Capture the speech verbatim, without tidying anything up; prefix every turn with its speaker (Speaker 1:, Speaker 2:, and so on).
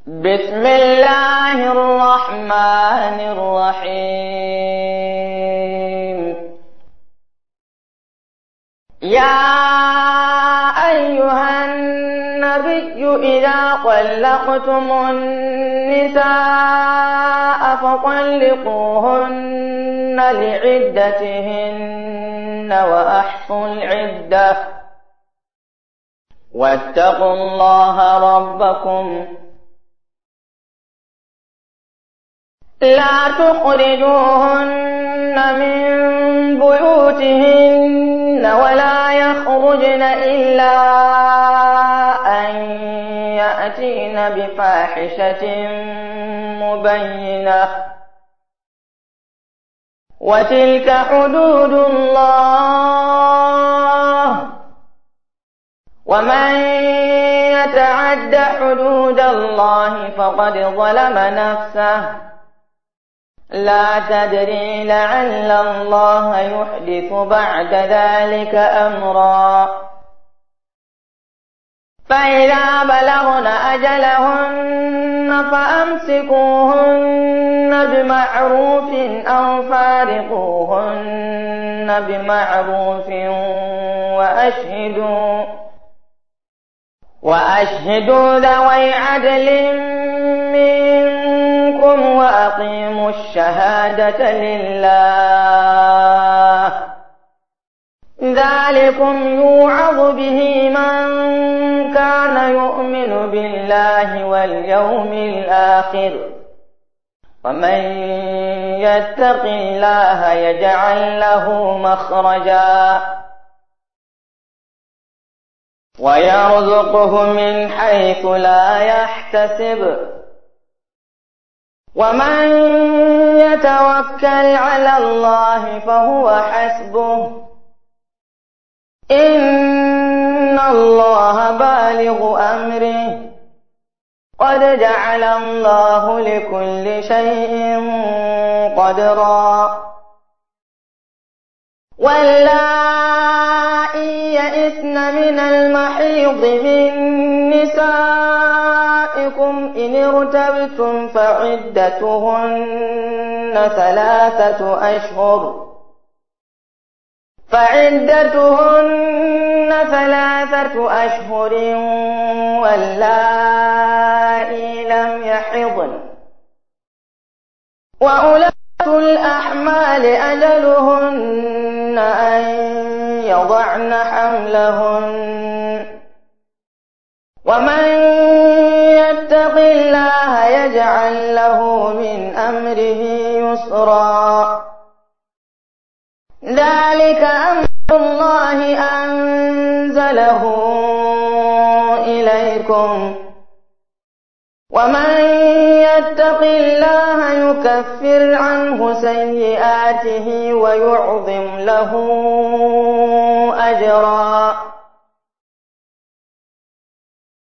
Speaker 1: بسم الله الرحمن الرحيم. يا أيها النبي إذا طلقتم النساء فطلقوهن لعدتهن وأحصوا العدة واتقوا الله ربكم لا تخرجوهن من بيوتهن ولا يخرجن إلا أن يأتين بفاحشة مبينة وتلك حدود الله ومن يتعد حدود الله فقد ظلم نفسه لا تدري لعل الله يحدث بعد ذلك أمرا. فإذا بلغن أجلهن فأمسكوهن بمعروف أو فارقوهن بمعروف وأشهدوا وأشهدوا ذوي عدل منكم وأقيموا الشهادة لله ذلكم يوعظ به من كان يؤمن بالله واليوم الآخر ومن يتق الله يجعل له مخرجا ويرزقه من حيث لا يحتسب ومن يتوكل على الله فهو حسبه إن الله بالغ أمره قد جعل الله لكل شيء قدرا. واللائي يئسن من المحيض من نسائكم إن ارتبتم فعدتهن ثلاثة أشهر فعدتهن ثلاثة أشهر واللائي لم يحضن وأولاة الأحمال أجلهن أن يضعن حملهن ومن يتق الله يجعل له من أمره يسرا. ذلك أمر الله أنزله إليكم ومن يتق الله يكفر عنه سيئاته ويعظم له أجرا.